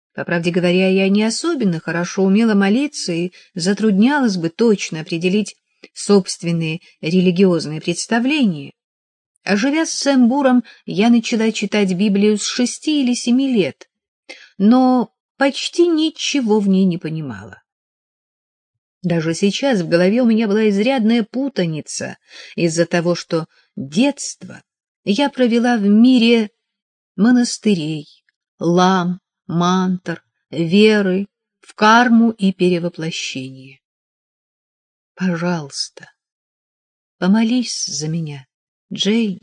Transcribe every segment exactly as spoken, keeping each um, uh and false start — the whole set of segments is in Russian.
По правде говоря, я не особенно хорошо умела молиться и затруднялась бы точно определить собственные религиозные представления. А живя с Сэмбуром, я начала читать Библию с шести или семи лет, но почти ничего в ней не понимала. Даже сейчас в голове у меня была изрядная путаница из-за того, что детство я провела в мире монастырей, лам, мантр, веры, в карму и перевоплощение. Пожалуйста, помолись за меня, Джейни.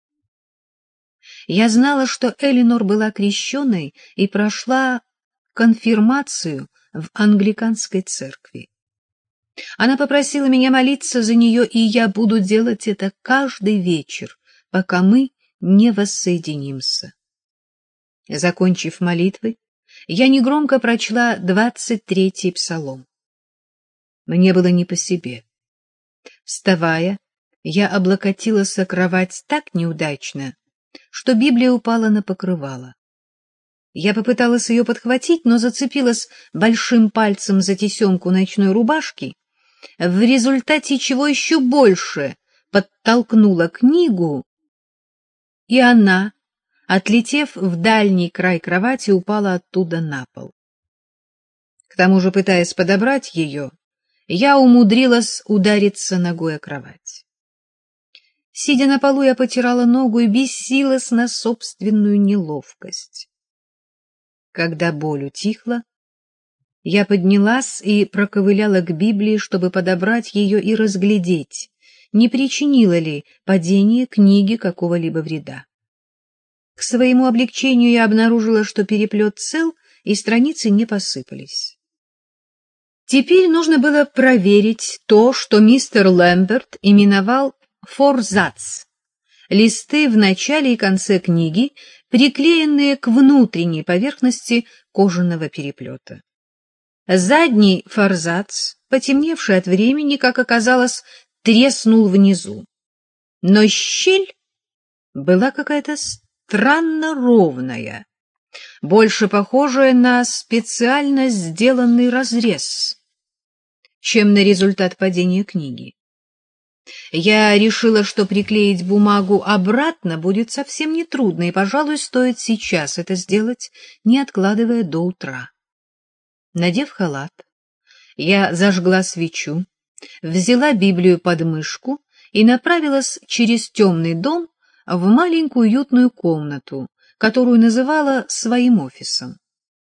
Я знала, что Элинор была крещеной и прошла конфирмацию в англиканской церкви. Она попросила меня молиться за нее, и я буду делать это каждый вечер, пока мы не воссоединимся. Закончив молитвы, я негромко прочла двадцать третий псалом. Мне было не по себе. Вставая, я облокотилась о кровать так неудачно, что Библия упала на покрывало. Я попыталась ее подхватить, но зацепилась большим пальцем за тесемку ночной рубашки, в результате чего еще больше подтолкнула книгу, и она, отлетев в дальний край кровати, упала оттуда на пол. К тому же, пытаясь подобрать ее, я умудрилась удариться ногой о кровать. Сидя на полу, я потирала ногу и бесилась на собственную неловкость. Когда боль утихла, я поднялась и проковыляла к Библии, чтобы подобрать ее и разглядеть, не причинило ли падение книги какого-либо вреда. К своему облегчению я обнаружила, что переплет цел, и страницы не посыпались. Теперь нужно было проверить то, что мистер Лэмберт именовал форзац, листы в начале и конце книги, приклеенные к внутренней поверхности кожаного переплета. Задний форзац, потемневший от времени, как оказалось, треснул внизу. Но щель была какая-то странно ровная, больше похожая на специально сделанный разрез, чем на результат падения книги. Я решила, что приклеить бумагу обратно будет совсем нетрудно, и, пожалуй, стоит сейчас это сделать, не откладывая до утра. Надев халат, я зажгла свечу, взяла Библию под мышку и направилась через темный дом в маленькую уютную комнату, которую называла своим офисом.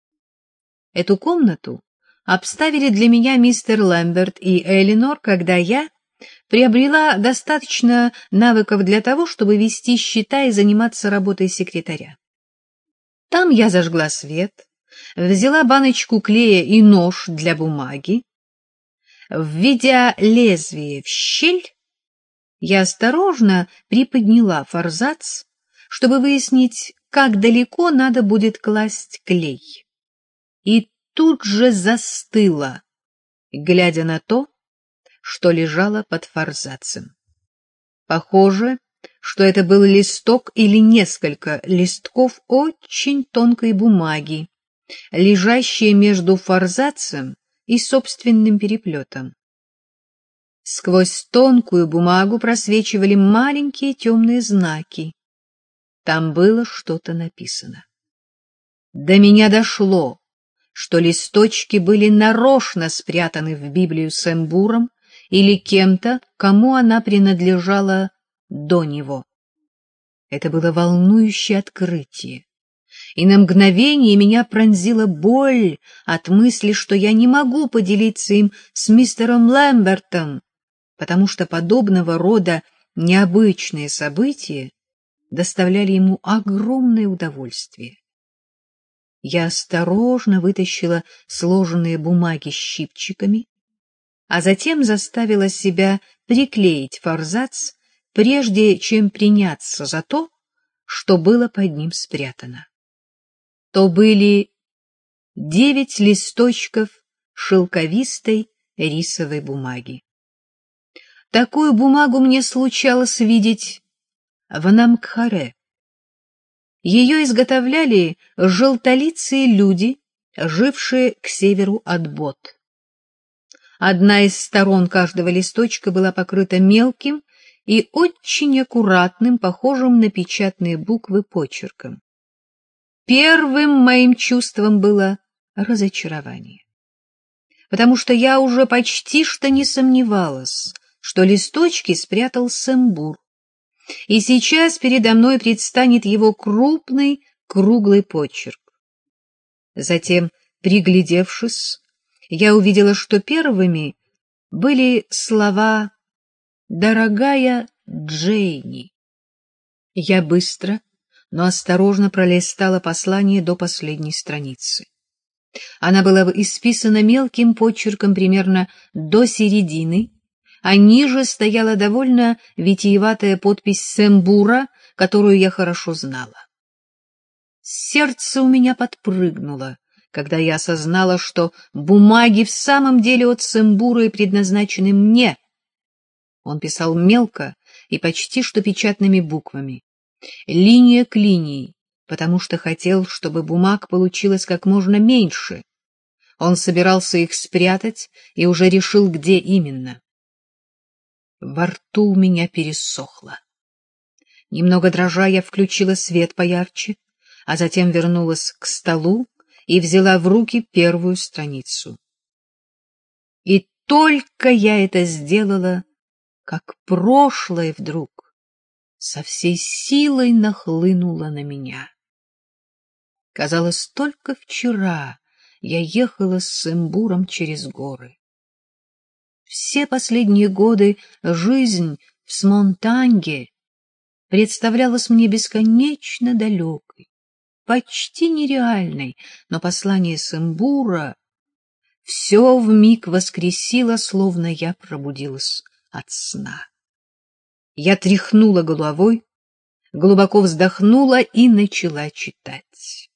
Эту комнату обставили для меня мистер Лэмберт и Элинор, когда я приобрела достаточно навыков для того, чтобы вести счета и заниматься работой секретаря. Там я зажгла свет, взяла баночку клея и нож для бумаги. Введя лезвие в щель, я осторожно приподняла форзац, чтобы выяснить, как далеко надо будет класть клей. И тут же застыла, глядя на то, что лежало под форзацем. Похоже, что это был листок или несколько листков очень тонкой бумаги, лежащие между форзацем и собственным переплетом. Сквозь тонкую бумагу просвечивали маленькие темные знаки. Там было что-то написано. До меня дошло, что листочки были нарочно спрятаны в Библию Сэмбуром или кем-то, кому она принадлежала до него. Это было волнующее открытие, и на мгновение меня пронзила боль от мысли, что я не могу поделиться им с мистером Лэмбертом, потому что подобного рода необычные события доставляли ему огромное удовольствие. Я осторожно вытащила сложенные бумаги щипчиками, а затем заставила себя приклеить форзац, прежде чем приняться за то, что было под ним спрятано. То были девять листочков шелковистой рисовой бумаги. Такую бумагу мне случалось видеть в Намгхаре. Ее изготовляли желтолицые люди жившие к северу от Бот. Одна из сторон каждого листочка была покрыта мелким и очень аккуратным, похожим на печатные буквы почерком. Первым моим чувством было разочарование, потому что я уже почти что не сомневалась, что листочки спрятал Сэмбур, и сейчас передо мной предстанет его крупный круглый почерк. Затем, приглядевшись, я увидела, что первыми были слова «Дорогая Джейни». Я быстро, но осторожно пролистала послание до последней страницы. Она была исписана мелким почерком примерно до середины, а ниже стояла довольно витиеватая подпись Сэмбура, которую я хорошо знала. Сердце у меня подпрыгнуло, когда я осознала, что бумаги в самом деле от Сэмбура и предназначены мне. Он писал мелко и почти что печатными буквами, линия к линии, потому что хотел, чтобы бумаг получилось как можно меньше. Он собирался их спрятать и уже решил, где именно. Во рту у меня пересохло. Немного дрожа, я включила свет поярче, а затем вернулась к столу и взяла в руки первую страницу. И только я это сделала, как прошлое вдруг со всей силой нахлынуло на меня. Казалось, только вчера я ехала с Сэмбуром через горы. Все последние годы жизнь в Смонтанге представлялась мне бесконечно далекой, почти нереальной, но послание Сэмбура все вмиг воскресило, словно я пробудилась от сна. Я тряхнула головой, глубоко вздохнула и начала читать.